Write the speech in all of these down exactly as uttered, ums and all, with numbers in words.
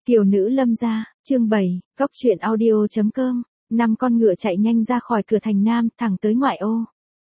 Kiều nữ Lâm gia, chương bảy, góc truyện audio chấm com. Năm con ngựa chạy nhanh ra khỏi cửa thành Nam, thẳng tới ngoại ô.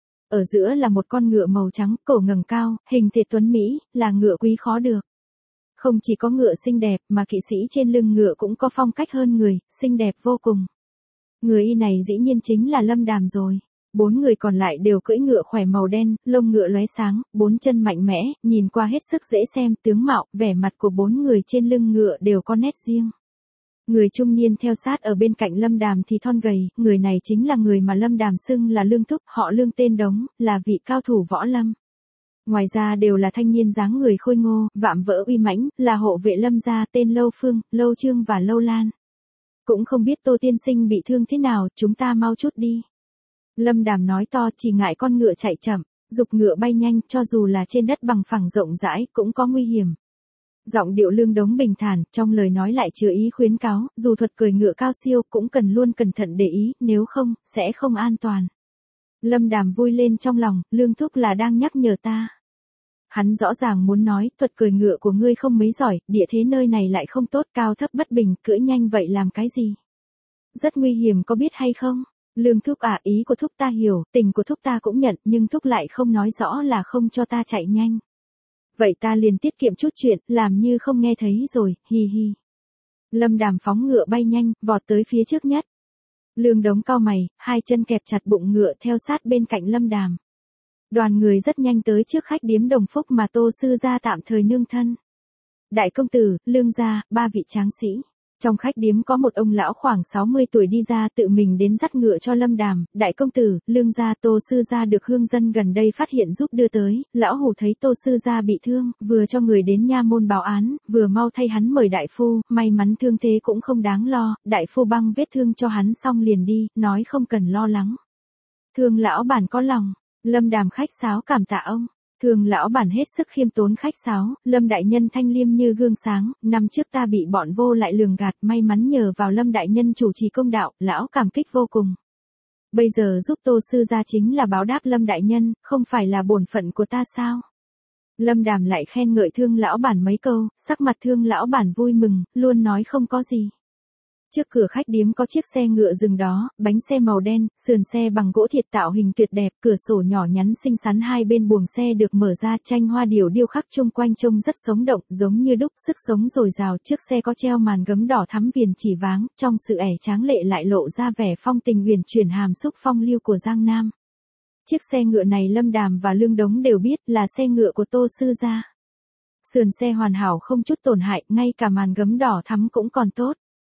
Ở giữa là một con ngựa màu trắng, cổ ngẩng cao, hình thể tuấn mỹ, là ngựa quý khó được. Không chỉ có ngựa xinh đẹp, mà kỵ sĩ trên lưng ngựa cũng có phong cách hơn người, xinh đẹp vô cùng. Người y này dĩ nhiên chính là Lâm Đàm rồi. Bốn người còn lại đều cưỡi ngựa khỏe màu đen, lông ngựa lóe sáng, bốn chân mạnh mẽ, nhìn qua hết sức dễ xem, tướng mạo, vẻ mặt của bốn người trên lưng ngựa đều có nét riêng. Người trung niên theo sát ở bên cạnh Lâm Đàm thì thon gầy, người này chính là người mà Lâm Đàm xưng là Lương Thúc, họ Lương tên Đống, là vị cao thủ võ lâm. Ngoài ra đều là thanh niên dáng người khôi ngô, vạm vỡ uy mãnh, là hộ vệ Lâm gia tên Lâu Phương, Lâu Trương và Lâu Lan. Cũng không biết Tô tiên sinh bị thương thế nào, chúng ta mau chút đi. Lâm Đàm nói to, chỉ ngại con ngựa chạy chậm, dục ngựa bay nhanh, cho dù là trên đất bằng phẳng rộng rãi cũng có nguy hiểm. Giọng điệu Lương Đống bình thản, trong lời nói lại chứa ý khuyến cáo, dù thuật cưỡi ngựa cao siêu cũng cần luôn cẩn thận để ý, nếu không, sẽ không an toàn. Lâm Đàm vui lên trong lòng, Lương Thúc là đang nhắc nhở ta. Hắn rõ ràng muốn nói, thuật cưỡi ngựa của ngươi không mấy giỏi, địa thế nơi này lại không tốt, cao thấp bất bình, cưỡi nhanh vậy làm cái gì? Rất nguy hiểm có biết hay không? Lương Thúc à, ý của Thúc ta hiểu, tình của Thúc ta cũng nhận, nhưng Thúc lại không nói rõ là không cho ta chạy nhanh. Vậy ta liền tiết kiệm chút chuyện, làm như không nghe thấy rồi, hi hi. Lâm Đàm phóng ngựa bay nhanh, vọt tới phía trước nhất. Lương Đống cau mày, hai chân kẹp chặt bụng ngựa theo sát bên cạnh Lâm Đàm. Đoàn người rất nhanh tới trước khách điếm Đồng Phúc mà Tô sư gia tạm thời nương thân. Đại công tử, Lương gia, ba vị tráng sĩ. Trong khách điếm có một ông lão khoảng sáu mươi tuổi đi ra tự mình đến dắt ngựa cho Lâm Đàm, đại công tử, Lương gia Tô sư gia được hương dân gần đây phát hiện giúp đưa tới, lão hủ thấy Tô sư gia bị thương, vừa cho người đến nha môn báo án, vừa mau thay hắn mời đại phu, may mắn thương thế cũng không đáng lo, đại phu băng vết thương cho hắn xong liền đi, nói không cần lo lắng. Thương lão bản có lòng, Lâm Đàm khách sáo cảm tạ ông. Thường lão bản hết sức khiêm tốn khách sáo, Lâm đại nhân thanh liêm như gương sáng, năm trước ta bị bọn vô lại lường gạt, may mắn nhờ vào Lâm đại nhân chủ trì công đạo, lão cảm kích vô cùng. Bây giờ giúp Tô sư gia chính là báo đáp Lâm đại nhân, không phải là bổn phận của ta sao? Lâm Đàm lại khen ngợi Thương lão bản mấy câu, sắc mặt Thương lão bản vui mừng, luôn nói không có gì. Trước cửa khách điếm có chiếc xe ngựa dừng đó, bánh xe màu đen, sườn xe bằng gỗ thiệt tạo hình tuyệt đẹp, cửa sổ nhỏ nhắn xinh xắn hai bên buồng xe được mở ra, tranh hoa điểu điêu khắc chung quanh trông rất sống động, giống như đúc, sức sống dồi dào. Trước xe có treo màn gấm đỏ thắm viền chỉ váng, trong sự ẻ tráng lệ lại lộ ra vẻ phong tình huyền chuyển hàm xúc phong lưu của Giang Nam. Chiếc xe ngựa này Lâm Đàm và Lương Đống đều biết là xe ngựa của Tô sư gia. Sườn xe hoàn hảo không chút tổn hại, ngay cả màn gấm đỏ thắm cũng còn tốt.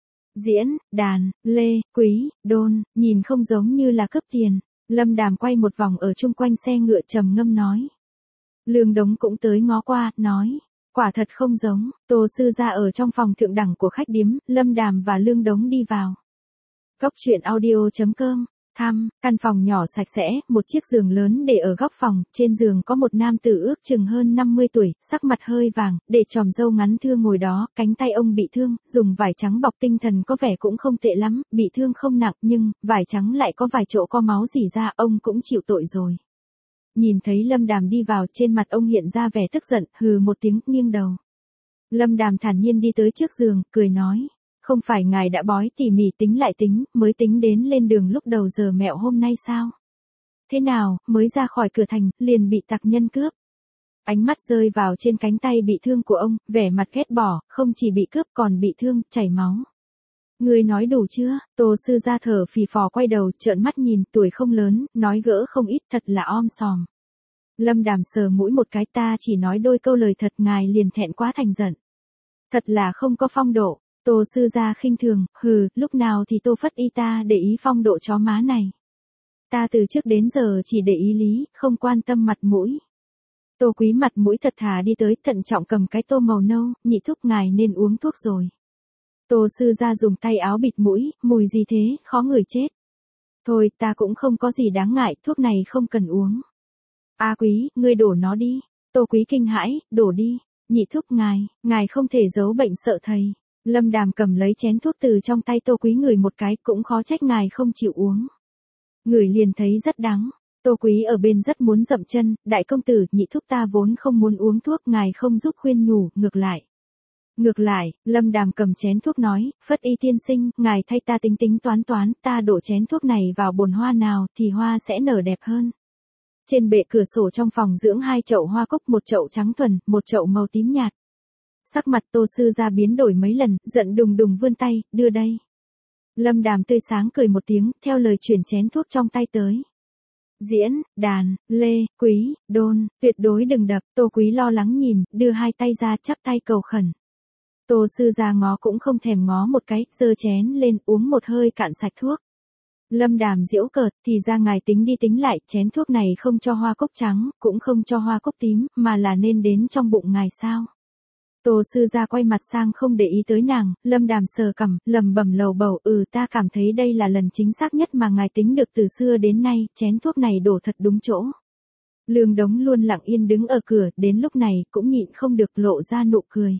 Diễn, đàn, lê, quý, đôn, nhìn không giống như là cướp tiền. Lâm Đàm quay một vòng ở chung quanh xe ngựa trầm ngâm nói. Lương Đống cũng tới ngó qua, nói. Quả thật không giống, Tô sư gia ở trong phòng thượng đẳng của khách điếm, Lâm Đàm và Lương Đống đi vào. Góc truyện audio chấm com. Thăm, căn phòng nhỏ sạch sẽ, một chiếc giường lớn để ở góc phòng, trên giường có một nam tử ước chừng hơn năm mươi tuổi, sắc mặt hơi vàng, để tròm râu ngắn thưa ngồi đó, cánh tay ông bị thương, dùng vải trắng bọc tinh thần có vẻ cũng không tệ lắm, bị thương không nặng nhưng, vải trắng lại có vài chỗ có máu rỉ ra, ông cũng chịu tội rồi. Nhìn thấy Lâm Đàm đi vào, trên mặt ông hiện ra vẻ tức giận, hừ một tiếng, nghiêng đầu. Lâm Đàm thản nhiên đi tới trước giường, cười nói. Không phải ngài đã bói tỉ mỉ tính lại tính, mới tính đến lên đường lúc đầu giờ mẹo hôm nay sao? Thế nào, mới ra khỏi cửa thành, liền bị tặc nhân cướp. Ánh mắt rơi vào trên cánh tay bị thương của ông, vẻ mặt ghét bỏ, không chỉ bị cướp còn bị thương, chảy máu. Người nói đủ chưa? Tô sư gia thở phì phò quay đầu, trợn mắt nhìn, tuổi không lớn, nói gỡ không ít, thật là om sòm. Lâm Đàm sờ mũi một cái, ta chỉ nói đôi câu lời thật, ngài liền thẹn quá thành giận. Thật là không có phong độ. Tô sư gia khinh thường, hừ, lúc nào thì Tô phất y ta để ý phong độ chó má này. Ta từ trước đến giờ chỉ để ý lý, không quan tâm mặt mũi. Tô quý mặt mũi thật thà đi tới, thận trọng cầm cái tô màu nâu, nhị thúc ngài nên uống thuốc rồi. Tô sư gia dùng tay áo bịt mũi, mùi gì thế, khó ngửi chết. Thôi, ta cũng không có gì đáng ngại, thuốc này không cần uống. A quý, ngươi đổ nó đi. Tô quý kinh hãi, đổ đi. Nhị thúc ngài, ngài không thể giấu bệnh sợ thầy. Lâm Đàm cầm lấy chén thuốc từ trong tay Tô quý ngửi một cái, cũng khó trách ngài không chịu uống. Ngửi liền thấy rất đắng. Tô quý ở bên rất muốn dậm chân, đại công tử, nhị thúc ta vốn không muốn uống thuốc, ngài không giúp khuyên nhủ, ngược lại. Ngược lại, Lâm Đàm cầm chén thuốc nói, Phất Y tiên sinh, ngài thay ta tính tính toán toán, ta đổ chén thuốc này vào bồn hoa nào thì hoa sẽ nở đẹp hơn. Trên bệ cửa sổ trong phòng dưỡng hai chậu hoa cúc, một chậu trắng thuần, một chậu màu tím nhạt. Sắc mặt Tô Sư Gia biến đổi mấy lần, giận đùng đùng vươn tay, đưa đây. Lâm Đàm tươi sáng cười một tiếng, theo lời chuyển chén thuốc trong tay tới. Diễn, đàn, lê, quý, đôn, tuyệt đối đừng đập. Tô Quý lo lắng nhìn, đưa hai tay ra chắp tay cầu khẩn. Tô Sư Gia ngó cũng không thèm ngó một cái, giơ chén lên uống một hơi cạn sạch thuốc. Lâm Đàm giễu cợt, thì ra ngài tính đi tính lại, chén thuốc này không cho hoa cúc trắng, cũng không cho hoa cúc tím, mà là nên đến trong bụng ngài sao? Tô Sư Gia quay mặt sang không để ý tới nàng, Lâm Đàm sờ cằm, lầm bầm lầu bầu, ừ ta cảm thấy đây là lần chính xác nhất mà ngài tính được từ xưa đến nay, chén thuốc này đổ thật đúng chỗ. Lương Đống luôn lặng yên đứng ở cửa, đến lúc này cũng nhịn không được lộ ra nụ cười.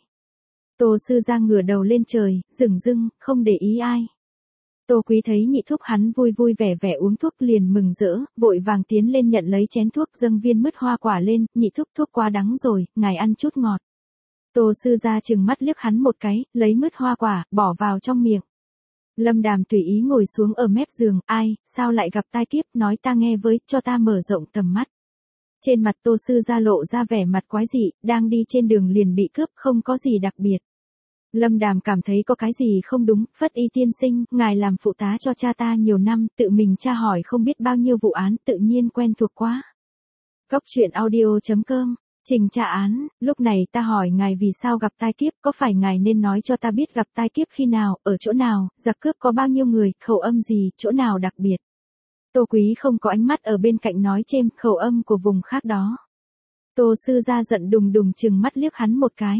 Tô Sư Gia ngửa đầu lên trời, dửng dưng, không để ý ai. Tô Quý thấy nhị thúc hắn vui vui vẻ vẻ uống thuốc liền mừng rỡ, vội vàng tiến lên nhận lấy chén thuốc, dâng viên mứt hoa quả lên, nhị thúc thuốc quá đắng rồi, ngài ăn chút ngọt. Tô Sư Gia trừng mắt liếc hắn một cái, lấy mứt hoa quả, bỏ vào trong miệng. Lâm Đàm tùy ý ngồi xuống ở mép giường, ai, sao lại gặp tai kiếp, nói ta nghe với, cho ta mở rộng tầm mắt. Trên mặt Tô Sư Gia lộ ra vẻ mặt quái dị, đang đi trên đường liền bị cướp, không có gì đặc biệt. Lâm Đàm cảm thấy có cái gì không đúng, Phất Y tiên sinh, ngài làm phụ tá cho cha ta nhiều năm, tự mình tra hỏi không biết bao nhiêu vụ án, tự nhiên quen thuộc quá. Góc truyện audio chấm com, trình tra án, lúc này ta hỏi ngài vì sao gặp tai kiếp, có phải ngài nên nói cho ta biết gặp tai kiếp khi nào, ở chỗ nào, giặc cướp có bao nhiêu người, khẩu âm gì, chỗ nào đặc biệt. Tô Quý không có ánh mắt ở bên cạnh nói chêm, khẩu âm của vùng khác đó. Tô Sư Gia giận đùng đùng trừng mắt liếc hắn một cái.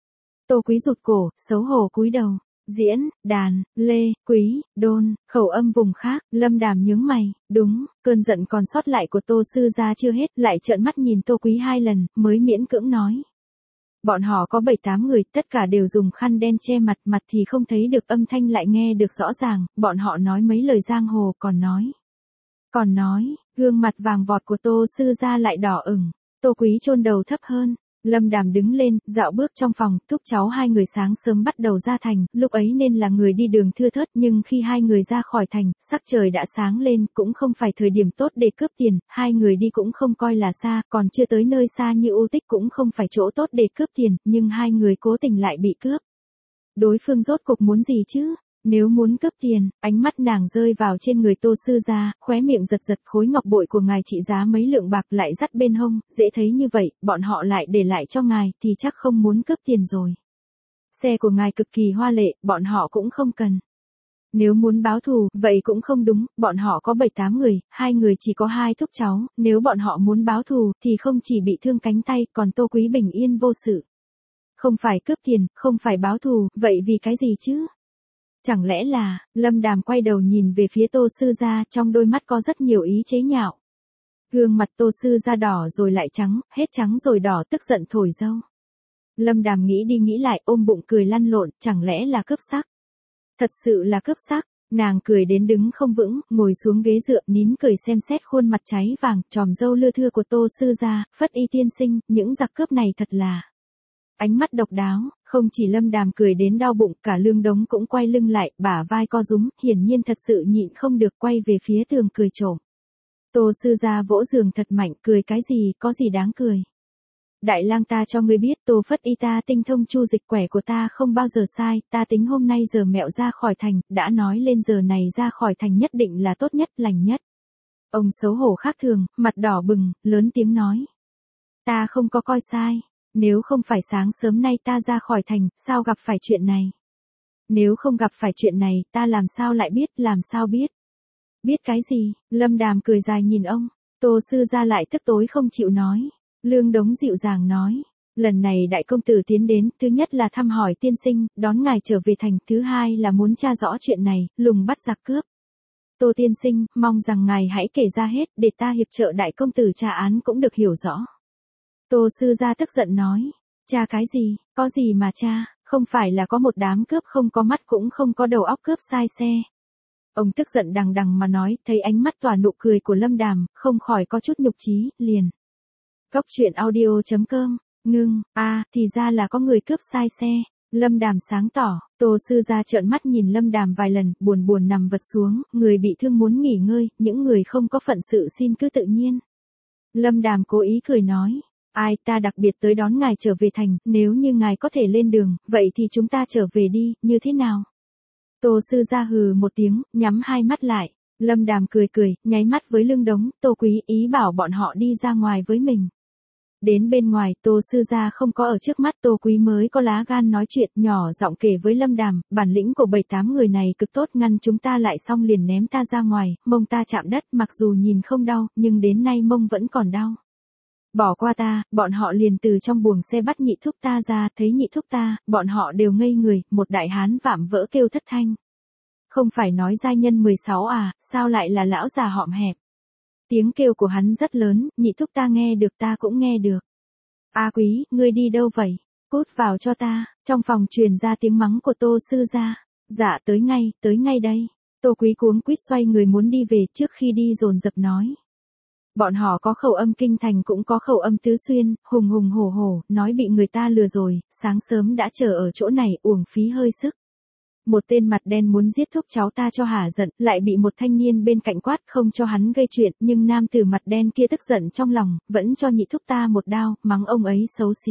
Tô Quý rụt cổ, xấu hổ cúi đầu. Diễn, đàn, lê, quý, đôn, khẩu âm vùng khác, Lâm Đàm nhướng mày, đúng, cơn giận còn sót lại của Tô Sư Gia chưa hết, lại trợn mắt nhìn Tô Quý hai lần, mới miễn cưỡng nói. Bọn họ có bảy tám người, tất cả đều dùng khăn đen che mặt, mặt thì không thấy được, âm thanh lại nghe được rõ ràng, bọn họ nói mấy lời giang hồ, còn nói. Còn nói, gương mặt vàng vọt của Tô Sư Gia lại đỏ ửng, Tô Quý chôn đầu thấp hơn. Lâm Đàm đứng lên, dạo bước trong phòng, thúc cháu hai người sáng sớm bắt đầu ra thành, lúc ấy nên là người đi đường thưa thớt, nhưng khi hai người ra khỏi thành, sắc trời đã sáng lên, cũng không phải thời điểm tốt để cướp tiền, hai người đi cũng không coi là xa, còn chưa tới nơi xa như U Tích cũng không phải chỗ tốt để cướp tiền, nhưng hai người cố tình lại bị cướp. Đối phương rốt cục muốn gì chứ? Nếu muốn cướp tiền, ánh mắt nàng rơi vào trên người Tô Sư Gia, khóe miệng giật giật, khối ngọc bội của ngài trị giá mấy lượng bạc lại dắt bên hông, dễ thấy như vậy, bọn họ lại để lại cho ngài, thì chắc không muốn cướp tiền rồi. Xe của ngài cực kỳ hoa lệ, bọn họ cũng không cần. Nếu muốn báo thù, vậy cũng không đúng, bọn họ có bảy tám người, hai người chỉ có hai thúc cháu, nếu bọn họ muốn báo thù, thì không chỉ bị thương cánh tay, còn Tô Quý bình yên vô sự. Không phải cướp tiền, không phải báo thù, vậy vì cái gì chứ? Chẳng lẽ là, Lâm Đàm quay đầu nhìn về phía Tô Sư Gia, trong đôi mắt có rất nhiều ý chế nhạo. Gương mặt Tô Sư Gia đỏ rồi lại trắng, hết trắng rồi đỏ, tức giận thổi dâu. Lâm Đàm nghĩ đi nghĩ lại, ôm bụng cười lăn lộn, chẳng lẽ là cướp sắc? Thật sự là cướp sắc, nàng cười đến đứng không vững, ngồi xuống ghế dựa, nín cười xem xét khuôn mặt cháy vàng, tròm râu lưa thưa của Tô Sư Gia, Phất Y tiên sinh, những giặc cướp này thật là... Ánh mắt độc đáo, không chỉ Lâm Đàm cười đến đau bụng, cả Lương Đống cũng quay lưng lại, bả vai co rúm, hiển nhiên thật sự nhịn không được, quay về phía tường cười trộm. Tô Sư Gia vỗ giường thật mạnh, cười cái gì, có gì đáng cười. Đại lang ta cho ngươi biết, Tô Phất Y ta tinh thông chu dịch quẻ của ta không bao giờ sai, ta tính hôm nay giờ mẹo ra khỏi thành, đã nói lên giờ này ra khỏi thành nhất định là tốt nhất, lành nhất. Ông xấu hổ khác thường, mặt đỏ bừng, lớn tiếng nói. Ta không có coi sai. Nếu không phải sáng sớm nay ta ra khỏi thành, sao gặp phải chuyện này? Nếu không gặp phải chuyện này, ta làm sao lại biết, làm sao biết? Biết cái gì? Lâm Đàm cười dài nhìn ông. Tô Sư Gia lại tức tối không chịu nói. Lương Đống dịu dàng nói. Lần này đại công tử tiến đến, thứ nhất là thăm hỏi tiên sinh, đón ngài trở về thành, thứ hai là muốn tra rõ chuyện này, lùng bắt giặc cướp. Tô tiên sinh, mong rằng ngài hãy kể ra hết, để ta hiệp trợ đại công tử tra án cũng được hiểu rõ. Tô Sư Gia tức giận nói, cha cái gì, có gì mà cha, không phải là có một đám cướp không có mắt cũng không có đầu óc cướp sai xe. Ông tức giận đằng đằng mà nói, thấy ánh mắt tỏa nụ cười của Lâm Đàm, không khỏi có chút nhục chí, liền. Góc truyện audio chấm com, ngưng, a, à, thì ra là có người cướp sai xe. Lâm Đàm sáng tỏ, Tô sư gia trợn mắt nhìn Lâm Đàm vài lần, buồn buồn nằm vật xuống, người bị thương muốn nghỉ ngơi, những người không có phận sự xin cứ tự nhiên. Lâm Đàm cố ý cười nói, ai ta đặc biệt tới đón ngài trở về thành, nếu như ngài có thể lên đường, vậy thì chúng ta trở về đi, như thế nào? Tô sư gia hừ một tiếng, nhắm hai mắt lại. Lâm Đàm cười cười, nháy mắt với Lương Đống, Tô Quý ý bảo bọn họ đi ra ngoài với mình. Đến bên ngoài, Tô sư gia không có ở trước mắt, Tô Quý mới có lá gan nói chuyện, nhỏ giọng kể với Lâm Đàm, bản lĩnh của bảy tám người này cực tốt, ngăn chúng ta lại xong liền ném ta ra ngoài, mông ta chạm đất, mặc dù nhìn không đau, nhưng đến nay mông vẫn còn đau. Bỏ qua ta, bọn họ liền từ trong buồng xe bắt nhị thúc ta ra, thấy nhị thúc ta, bọn họ đều ngây người, một đại hán vạm vỡ kêu thất thanh. Không phải nói giai nhân mười sáu à, sao lại là lão già hõm hẹp. Tiếng kêu của hắn rất lớn, nhị thúc ta nghe được, ta cũng nghe được. A Quý, ngươi đi đâu vậy? Cút vào cho ta. Trong phòng truyền ra tiếng mắng của Tô sư gia. Dạ tới ngay, tới ngay đây. Tô Quý cuống quýt xoay người muốn đi về, trước khi đi dồn dập nói. Bọn họ có khẩu âm kinh thành cũng có khẩu âm tứ xuyên, hùng hùng hổ hổ, nói bị người ta lừa rồi, sáng sớm đã chờ ở chỗ này, uổng phí hơi sức. Một tên mặt đen muốn giết thúc cháu ta cho hả giận, lại bị một thanh niên bên cạnh quát không cho hắn gây chuyện, nhưng nam tử mặt đen kia tức giận trong lòng, vẫn cho nhị thúc ta một đao, mắng ông ấy xấu xí.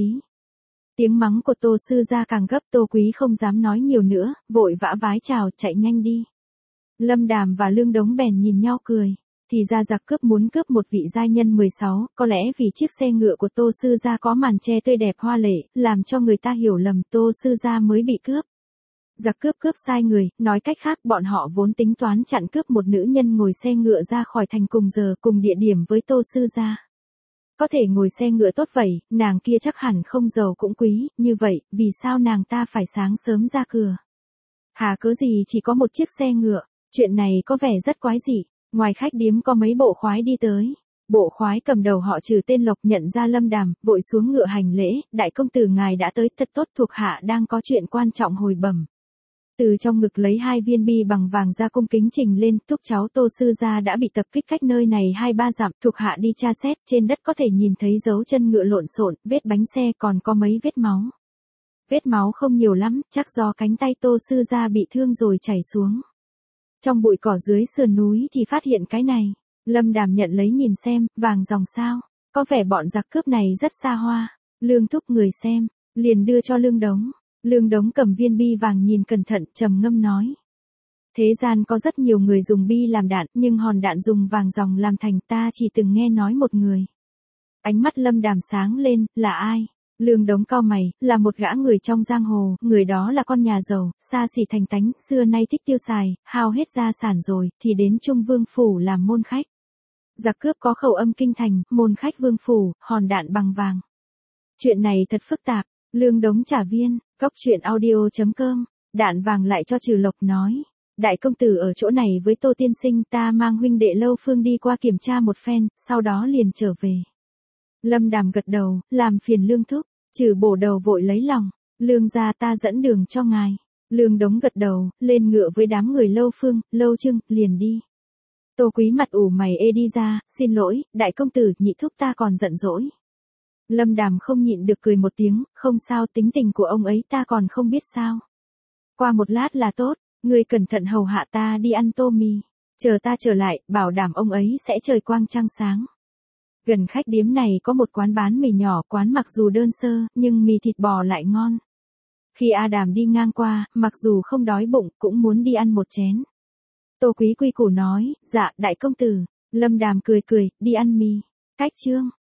Tiếng mắng của Tô sư gia càng gấp, Tô Quý không dám nói nhiều nữa, vội vã vái chào, chạy nhanh đi. Lâm Đàm và Lương Đống bèn nhìn nhau cười. Thì ra giặc cướp muốn cướp một vị giai nhân mười sáu, có lẽ vì chiếc xe ngựa của Tô sư gia có màn che tươi đẹp hoa lệ, làm cho người ta hiểu lầm Tô sư gia mới bị cướp. Giặc cướp cướp sai người, nói cách khác bọn họ vốn tính toán chặn cướp một nữ nhân ngồi xe ngựa ra khỏi thành cùng giờ cùng địa điểm với Tô sư gia. Có thể ngồi xe ngựa tốt vậy, nàng kia chắc hẳn không giàu cũng quý, như vậy, vì sao nàng ta phải sáng sớm ra cửa? Hà cớ gì chỉ có một chiếc xe ngựa, chuyện này có vẻ rất quái dị. Ngoài khách điếm có mấy bộ khoái đi tới. Bộ khoái cầm đầu họ Trừ tên Lộc nhận ra Lâm Đàm, vội xuống ngựa hành lễ, đại công tử ngài đã tới, thật tốt, thuộc hạ đang có chuyện quan trọng hồi bẩm. Từ trong ngực lấy hai viên bi bằng vàng ra cung kính trình lên, thúc cháu Tô sư gia đã bị tập kích cách nơi này hai ba dặm, thuộc hạ đi tra xét, trên đất có thể nhìn thấy dấu chân ngựa lộn xộn, vết bánh xe còn có mấy vết máu. Vết máu không nhiều lắm, chắc do cánh tay Tô sư gia bị thương rồi chảy xuống. Trong bụi cỏ dưới sườn núi thì phát hiện cái này. Lâm Đàm nhận lấy nhìn xem, vàng dòng sao. Có vẻ bọn giặc cướp này rất xa hoa. Lương thúc người xem, liền đưa cho Lương Đống. Lương Đống cầm viên bi vàng nhìn cẩn thận, trầm ngâm nói. Thế gian có rất nhiều người dùng bi làm đạn, nhưng hòn đạn dùng vàng dòng làm thành, ta chỉ từng nghe nói một người. Ánh mắt Lâm Đàm sáng lên, là ai? Lương Đống cau mày, là một gã người trong giang hồ, người đó là con nhà giàu, xa xỉ thành tánh, xưa nay thích tiêu xài, hao hết gia sản rồi, thì đến Trung Vương Phủ làm môn khách. Giặc cướp có khẩu âm kinh thành, môn khách Vương Phủ, hòn đạn bằng vàng. Chuyện này thật phức tạp, Lương Đống trả viên, cóc truyện audio chấm com, đạn vàng lại cho Trừ Lộc nói. Đại công tử ở chỗ này với Tô tiên sinh, ta mang huynh đệ Lâu Phương đi qua kiểm tra một phen, sau đó liền trở về. Lâm Đàm gật đầu, làm phiền Lương thúc. Trừ bổ đầu vội lấy lòng, Lương gia ta dẫn đường cho ngài. Lương Đống gật đầu, lên ngựa với đám người Lâu Phương, Lâu Trưng, liền đi. Tô Quý mặt ủ mày ê đi ra, xin lỗi, đại công tử, nhị thúc ta còn giận dỗi. Lâm Đàm không nhịn được cười một tiếng, không sao, tính tình của ông ấy ta còn không biết sao. Qua một lát là tốt, ngươi cẩn thận hầu hạ ta đi ăn tô mì. Chờ ta trở lại, bảo đảm ông ấy sẽ trời quang trăng sáng. Gần khách điếm này có một quán bán mì nhỏ, quán mặc dù đơn sơ, nhưng mì thịt bò lại ngon. Khi A Đàm đi ngang qua, mặc dù không đói bụng, cũng muốn đi ăn một chén. Tô Quý quy củ nói, dạ, đại công tử. Lâm Đàm cười cười, đi ăn mì. Cách chương.